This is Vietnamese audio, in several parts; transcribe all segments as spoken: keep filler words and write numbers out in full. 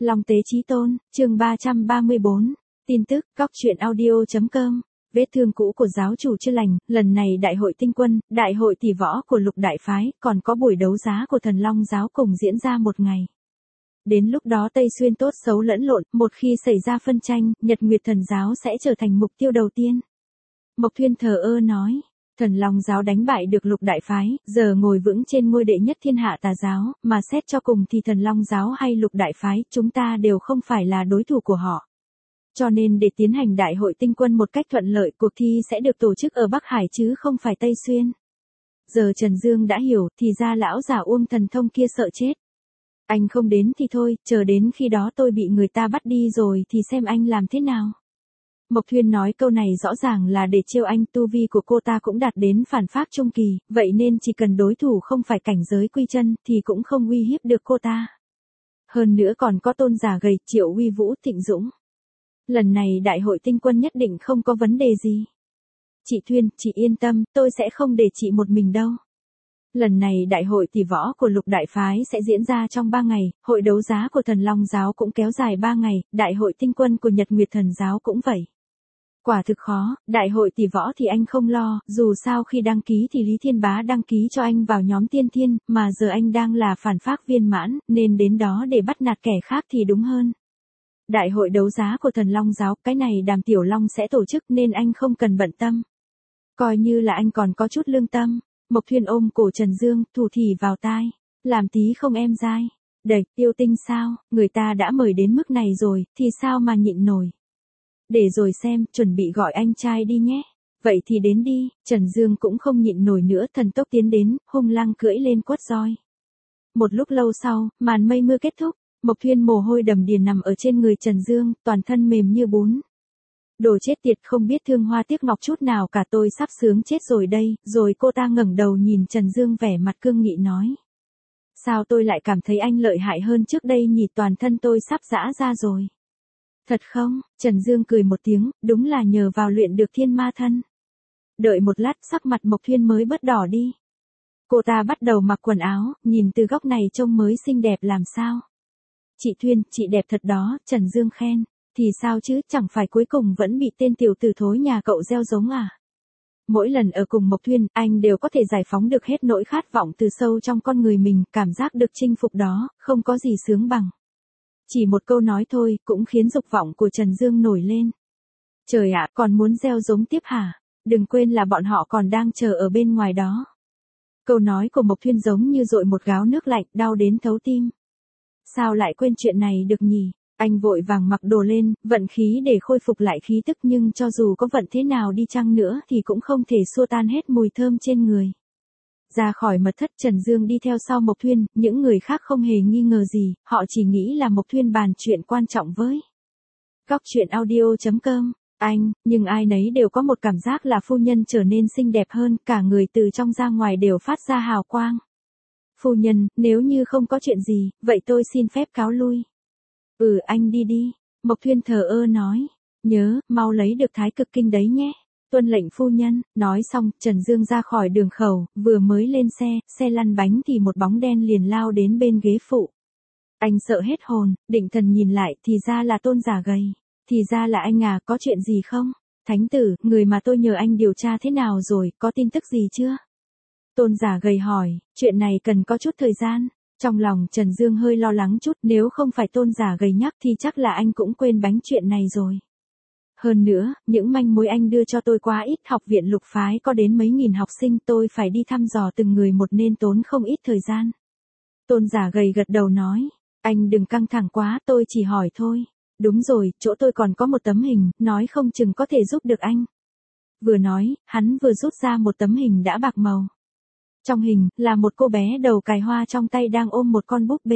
Long Tế Chí Tôn, chương ba trăm ba mươi bốn. Tin tức, góc truyện audio chấm com. Vết thương cũ của giáo chủ chưa lành, lần này đại hội tinh quân, đại hội tỷ võ của lục đại phái, còn có buổi đấu giá của thần Long giáo cùng diễn ra một ngày. Đến lúc đó Tây Xuyên tốt xấu lẫn lộn, một khi xảy ra phân tranh, Nhật Nguyệt thần giáo sẽ trở thành mục tiêu đầu tiên. Mộc Thuyên thờ ơ nói. Thần Long giáo đánh bại được lục đại phái, giờ ngồi vững trên ngôi đệ nhất thiên hạ tà giáo, mà xét cho cùng thì thần Long giáo hay lục đại phái, chúng ta đều không phải là đối thủ của họ. Cho nên để tiến hành đại hội tinh quân một cách thuận lợi, cuộc thi sẽ được tổ chức ở Bắc Hải chứ không phải Tây Xuyên. Giờ Trần Dương đã hiểu, thì ra lão già Uông Thần Thông kia sợ chết. Anh không đến thì thôi, chờ đến khi đó tôi bị người ta bắt đi rồi thì xem anh làm thế nào. Mộc Thuyên nói câu này rõ ràng là để trêu anh, tu vi của cô ta cũng đạt đến phản phác trung kỳ, vậy nên chỉ cần đối thủ không phải cảnh giới quy chân thì cũng không uy hiếp được cô ta. Hơn nữa còn có Tôn Giả Gầy, Triệu Uy Vũ, Thịnh Dũng. Lần này đại hội tinh quân nhất định không có vấn đề gì. Chị Thuyên, chị yên tâm, tôi sẽ không để chị một mình đâu. Lần này đại hội tỷ võ của lục đại phái sẽ diễn ra trong ba ngày, hội đấu giá của thần Long giáo cũng kéo dài ba ngày, đại hội tinh quân của Nhật Nguyệt thần giáo cũng vậy. Quả thực khó, đại hội tỷ võ thì anh không lo, dù sao khi đăng ký thì Lý Thiên Bá đăng ký cho anh vào nhóm tiên thiên, mà giờ anh đang là phản phác viên mãn, nên đến đó để bắt nạt kẻ khác thì đúng hơn. Đại hội đấu giá của thần Long giáo, cái này Đàm Tiểu Long sẽ tổ chức nên anh không cần bận tâm. Coi như là anh còn có chút lương tâm. Mộc Thuyên ôm cổ Trần Dương, thủ thỉ vào tai. Làm tí không em dai. Đẩy, yêu tinh sao, người ta đã mời đến mức này rồi, thì sao mà nhịn nổi. Để rồi xem, chuẩn bị gọi anh trai đi nhé. Vậy thì đến đi, Trần Dương cũng không nhịn nổi nữa, thần tốc tiến đến, hung lăng cưỡi lên quất roi. Một lúc lâu sau, màn mây mưa kết thúc, Mộc Thuyên mồ hôi đầm đìa nằm ở trên người Trần Dương, toàn thân mềm như bún. Đồ chết tiệt, không biết thương hoa tiếc ngọc chút nào cả, tôi sắp sướng chết rồi đây. Rồi cô ta ngẩng đầu nhìn Trần Dương vẻ mặt cương nghị nói. Sao tôi lại cảm thấy anh lợi hại hơn trước đây nhỉ, toàn thân tôi sắp giã ra rồi. Thật không? Trần Dương cười một tiếng, đúng là nhờ vào luyện được thiên ma thân. Đợi một lát, sắc mặt Mộc Thuyên mới bớt đỏ đi. Cô ta bắt đầu mặc quần áo, nhìn từ góc này trông mới xinh đẹp làm sao. Chị Thuyên, chị đẹp thật đó, Trần Dương khen. Thì sao chứ, chẳng phải cuối cùng vẫn bị tên tiểu tử thối nhà cậu gieo giống à? Mỗi lần ở cùng Mộc Thuyên, anh đều có thể giải phóng được hết nỗi khát vọng từ sâu trong con người mình, cảm giác được chinh phục đó, không có gì sướng bằng. Chỉ một câu nói thôi, cũng khiến dục vọng của Trần Dương nổi lên. Trời ạ, còn muốn gieo giống tiếp hả? Đừng quên là bọn họ còn đang chờ ở bên ngoài đó. Câu nói của Mộc Thuyên giống như dội một gáo nước lạnh, đau đến thấu tim. Sao lại quên chuyện này được nhỉ? Anh vội vàng mặc đồ lên, vận khí để khôi phục lại khí tức, nhưng cho dù có vận thế nào đi chăng nữa thì cũng không thể xua tan hết mùi thơm trên người. Ra khỏi mật thất, Trần Dương đi theo sau Mộc Thuyên, những người khác không hề nghi ngờ gì, họ chỉ nghĩ là Mộc Thuyên bàn chuyện quan trọng với. Góc truyện audio chấm com. Anh, nhưng ai nấy đều có một cảm giác là phu nhân trở nên xinh đẹp hơn, cả người từ trong ra ngoài đều phát ra hào quang. Phu nhân, nếu như không có chuyện gì, vậy tôi xin phép cáo lui. Ừ, anh đi đi. Mộc Thuyên thờ ơ nói. Nhớ, mau lấy được Thái Cực Kinh đấy nhé. Tuân lệnh phu nhân. Nói xong, Trần Dương ra khỏi đường khẩu, vừa mới lên xe, xe lăn bánh thì một bóng đen liền lao đến bên ghế phụ. Anh sợ hết hồn, định thần nhìn lại, thì ra là Tôn Giả Gầy. Thì ra là anh à, có chuyện gì không? Thánh tử, người mà tôi nhờ anh điều tra thế nào rồi, có tin tức gì chưa? Tôn Giả Gầy hỏi, chuyện này cần có chút thời gian. Trong lòng Trần Dương hơi lo lắng chút, nếu không phải Tôn Giả Gầy nhắc thì chắc là anh cũng quên bánh chuyện này rồi. Hơn nữa, những manh mối anh đưa cho tôi quá ít, học viện lục phái có đến mấy nghìn học sinh, tôi phải đi thăm dò từng người một nên tốn không ít thời gian. Tôn Giả Gầy gật đầu nói, anh đừng căng thẳng quá, tôi chỉ hỏi thôi. Đúng rồi, chỗ tôi còn có một tấm hình, nói không chừng có thể giúp được anh. Vừa nói, hắn vừa rút ra một tấm hình đã bạc màu. Trong hình, là một cô bé đầu cài hoa trong tay đang ôm một con búp bê.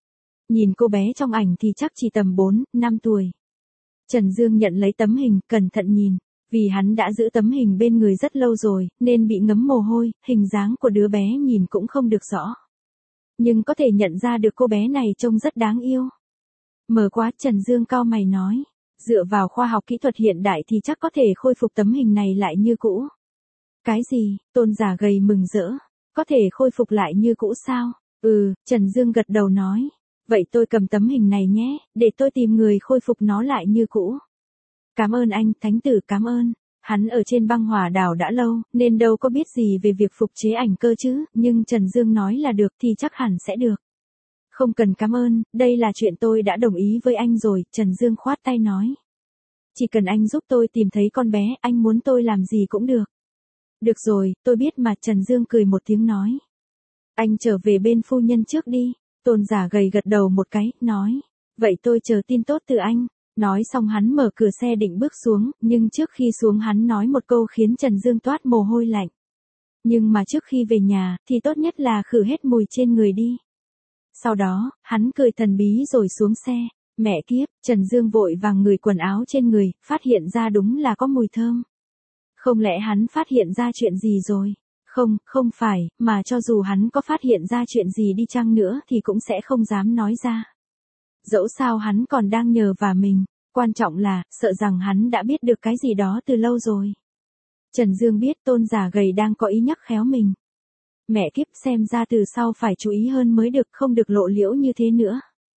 Nhìn cô bé trong ảnh thì chắc chỉ tầm bốn, năm tuổi. Trần Dương nhận lấy tấm hình, cẩn thận nhìn. Vì hắn đã giữ tấm hình bên người rất lâu rồi, nên bị ngấm mồ hôi, hình dáng của đứa bé nhìn cũng không được rõ. Nhưng có thể nhận ra được cô bé này trông rất đáng yêu. Mờ quá, Trần Dương cau mày nói. Dựa vào khoa học kỹ thuật hiện đại thì chắc có thể khôi phục tấm hình này lại như cũ. Cái gì? Tôn Giả Gầy mừng rỡ. Có thể khôi phục lại như cũ sao? Ừ, Trần Dương gật đầu nói. Vậy tôi cầm tấm hình này nhé, để tôi tìm người khôi phục nó lại như cũ. Cảm ơn anh, thánh tử, cảm ơn. Hắn ở trên băng hỏa đảo đã lâu, nên đâu có biết gì về việc phục chế ảnh cơ chứ, nhưng Trần Dương nói là được thì chắc hẳn sẽ được. Không cần cảm ơn, đây là chuyện tôi đã đồng ý với anh rồi, Trần Dương khoát tay nói. Chỉ cần anh giúp tôi tìm thấy con bé, anh muốn tôi làm gì cũng được. Được rồi, tôi biết mà, Trần Dương cười một tiếng nói. Anh trở về bên phu nhân trước đi. Tôn giả gầy gật đầu một cái, nói. Vậy tôi chờ tin tốt từ anh. Nói xong hắn mở cửa xe định bước xuống, nhưng trước khi xuống hắn nói một câu khiến Trần Dương toát mồ hôi lạnh. Nhưng mà trước khi về nhà, thì tốt nhất là khử hết mùi trên người đi. Sau đó, hắn cười thần bí rồi xuống xe. Mẹ kiếp, Trần Dương vội vàng ngửi quần áo trên người, phát hiện ra đúng là có mùi thơm. Không lẽ hắn phát hiện ra chuyện gì rồi? Không, không phải, mà cho dù hắn có phát hiện ra chuyện gì đi chăng nữa thì cũng sẽ không dám nói ra. Dẫu sao hắn còn đang nhờ vả mình, quan trọng là, sợ rằng hắn đã biết được cái gì đó từ lâu rồi. Trần Dương biết Tôn giả gầy đang có ý nhắc khéo mình. Mẹ kiếp, xem ra từ sau phải chú ý hơn mới được, không được lộ liễu như thế nữa.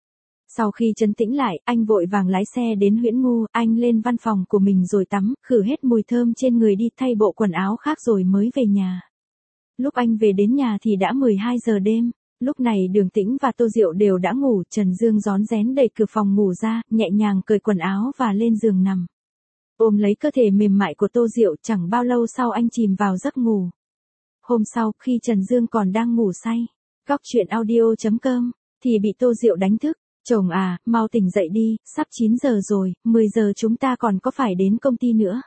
Sau khi trấn tĩnh lại, anh vội vàng lái xe đến Huyễn Ngu, anh lên văn phòng của mình rồi tắm, khử hết mùi thơm trên người đi, thay bộ quần áo khác rồi mới về nhà. Lúc anh về đến nhà thì đã mười hai giờ đêm, lúc này Đường Tĩnh và Tô Diệu đều đã ngủ, Trần Dương rón rén đẩy cửa phòng ngủ ra, nhẹ nhàng cởi quần áo và lên giường nằm. Ôm lấy cơ thể mềm mại của Tô Diệu, chẳng bao lâu sau anh chìm vào giấc ngủ. Hôm sau, khi Trần Dương còn đang ngủ say, cóc truyện audio chấm com, thì bị Tô Diệu đánh thức. Chồng à, mau tỉnh dậy đi, sắp chín giờ rồi, mười giờ chúng ta còn có phải đến công ty nữa.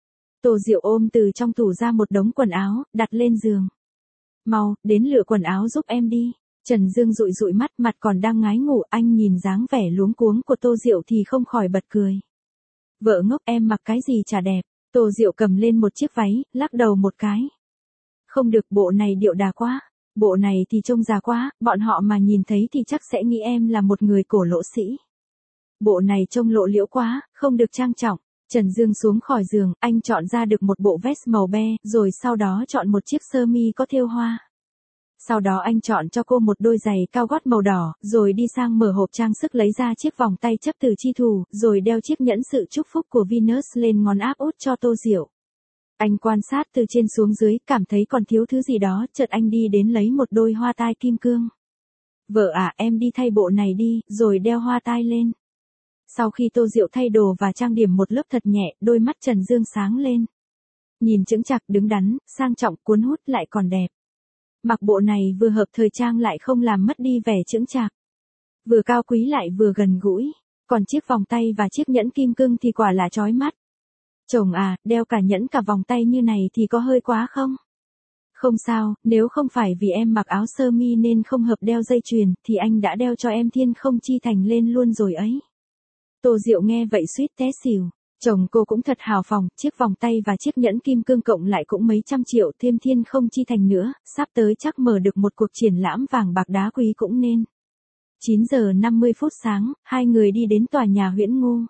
Tô Diệu ôm từ trong tủ ra một đống quần áo, đặt lên giường. Mau, đến lựa quần áo giúp em đi. Trần Dương dụi dụi mắt, mặt còn đang ngái ngủ, anh nhìn dáng vẻ luống cuống của Tô Diệu thì không khỏi bật cười. Vợ ngốc, em mặc cái gì chả đẹp. Tô Diệu cầm lên một chiếc váy, lắc đầu một cái. Không được, bộ này điệu đà quá. Bộ này thì trông già quá, bọn họ mà nhìn thấy thì chắc sẽ nghĩ em là một người cổ lỗ sĩ. Bộ này trông lộ liễu quá, không được trang trọng. Trần Dương xuống khỏi giường, anh chọn ra được một bộ vest màu be, rồi sau đó chọn một chiếc sơ mi có thêu hoa. Sau đó anh chọn cho cô một đôi giày cao gót màu đỏ, rồi đi sang mở hộp trang sức lấy ra chiếc vòng tay chấp từ chi thủ, rồi đeo chiếc nhẫn sự chúc phúc của Venus lên ngón áp út cho Tô Diệu. Anh quan sát từ trên xuống dưới, cảm thấy còn thiếu thứ gì đó, chợt anh đi đến lấy một đôi hoa tai kim cương. Vợ à, em đi thay bộ này đi, rồi đeo hoa tai lên. Sau khi Tô Diệu thay đồ và trang điểm một lớp thật nhẹ, đôi mắt Trần Dương sáng lên. Nhìn chững chạc, đứng đắn, sang trọng, cuốn hút lại còn đẹp. Mặc bộ này vừa hợp thời trang lại không làm mất đi vẻ chững chạc. Vừa cao quý lại vừa gần gũi. Còn chiếc vòng tay và chiếc nhẫn kim cương thì quả là chói mắt. Chồng à, đeo cả nhẫn cả vòng tay như này thì có hơi quá không? Không sao, nếu không phải vì em mặc áo sơ mi nên không hợp đeo dây chuyền, thì anh đã đeo cho em thiên không chi thành lên luôn rồi ấy. Tô Diệu nghe vậy suýt té xỉu. Chồng cô cũng thật hào phóng, chiếc vòng tay và chiếc nhẫn kim cương cộng lại cũng mấy trăm triệu, thêm thiên không chi thành nữa, sắp tới chắc mở được một cuộc triển lãm vàng bạc đá quý cũng nên. chín giờ năm mươi phút sáng, hai người đi đến tòa nhà Huyễn Ngu.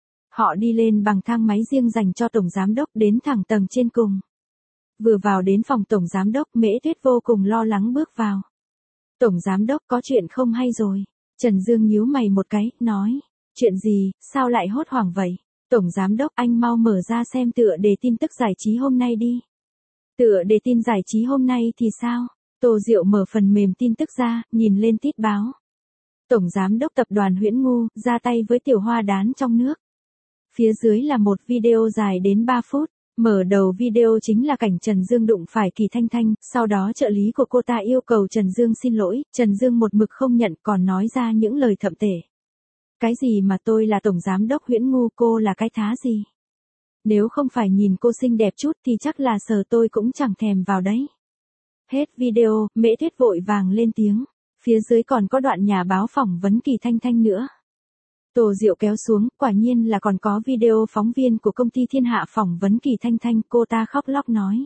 Họ đi lên bằng thang máy riêng dành cho tổng giám đốc, đến thẳng tầng trên cùng. Vừa vào đến phòng tổng giám đốc, Mễ Tuyết vô cùng lo lắng bước vào. Tổng giám đốc, có chuyện không hay rồi. Trần Dương nhíu mày một cái, nói. Chuyện gì, sao lại hốt hoảng vậy? Tổng giám đốc, anh mau mở ra xem tựa đề tin tức giải trí hôm nay đi. Tựa đề tin giải trí hôm nay thì sao? Tô Diệu mở phần mềm tin tức ra, nhìn lên tít báo. Tổng giám đốc tập đoàn Huyễn Ngu, ra tay với tiểu hoa đán trong nước. Phía dưới là một video dài đến ba phút. Mở đầu video chính là cảnh Trần Dương đụng phải Kỳ Thanh Thanh, sau đó trợ lý của cô ta yêu cầu Trần Dương xin lỗi, Trần Dương một mực không nhận, còn nói ra những lời thậm tệ. Cái gì mà tôi là tổng giám đốc Huyễn Ngu, cô là cái thá gì? Nếu không phải nhìn cô xinh đẹp chút thì chắc là sờ tôi cũng chẳng thèm vào đấy. Hết video, Mễ Tuyết vội vàng lên tiếng. Phía dưới còn có đoạn nhà báo phỏng vấn Kỳ Thanh Thanh nữa. Tô Diệu kéo xuống, quả nhiên là còn có video phóng viên của công ty Thiên Hạ phỏng vấn Kỳ Thanh Thanh, cô ta khóc lóc nói.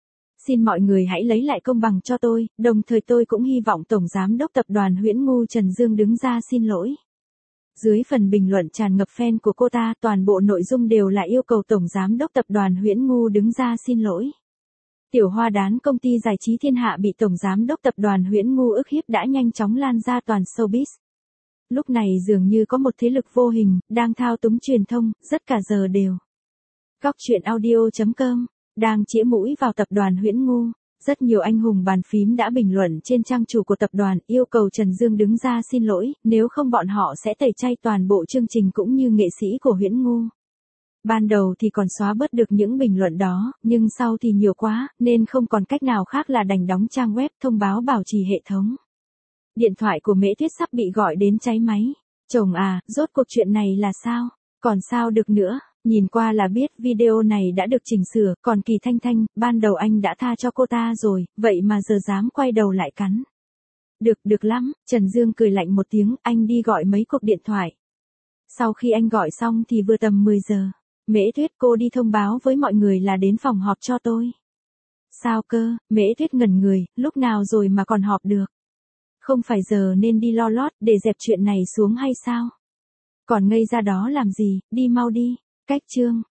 Xin mọi người hãy lấy lại công bằng cho tôi, đồng thời tôi cũng hy vọng Tổng Giám đốc Tập đoàn Huyễn Ngu Trần Dương đứng ra xin lỗi. Dưới phần bình luận tràn ngập fan của cô ta, toàn bộ nội dung đều là yêu cầu Tổng Giám đốc Tập đoàn Huyễn Ngu đứng ra xin lỗi. Tiểu hoa đán công ty giải trí Thiên Hạ bị Tổng Giám đốc Tập đoàn Huyễn Ngu ức hiếp đã nhanh chóng lan ra toàn showbiz. Lúc này dường như có một thế lực vô hình, đang thao túng truyền thông, rất cả giờ đều. Góc truyện audio chấm com, đang chĩa mũi vào tập đoàn Huyễn Ngu. Rất nhiều anh hùng bàn phím đã bình luận trên trang chủ của tập đoàn, yêu cầu Trần Dương đứng ra xin lỗi, nếu không bọn họ sẽ tẩy chay toàn bộ chương trình cũng như nghệ sĩ của Huyễn Ngu. Ban đầu thì còn xóa bớt được những bình luận đó, nhưng sau thì nhiều quá, nên không còn cách nào khác là đành đóng trang web thông báo bảo trì hệ thống. Điện thoại của Mễ Tuyết sắp bị gọi đến cháy máy. Chồng à, rốt cuộc chuyện này là sao? Còn sao được nữa? Nhìn qua là biết video này đã được chỉnh sửa, còn Kỳ Thanh Thanh, ban đầu anh đã tha cho cô ta rồi, vậy mà giờ dám quay đầu lại cắn. Được, được lắm, Trần Dương cười lạnh một tiếng, anh đi gọi mấy cuộc điện thoại. Sau khi anh gọi xong thì vừa tầm mười giờ. Mễ Tuyết, cô đi thông báo với mọi người là đến phòng họp cho tôi. Sao cơ? Mễ Tuyết ngẩn người, lúc nào rồi mà còn họp được? Không phải giờ nên đi lo lót để dẹp chuyện này xuống hay sao? Còn ngây ra đó làm gì, đi mau đi. Cách chương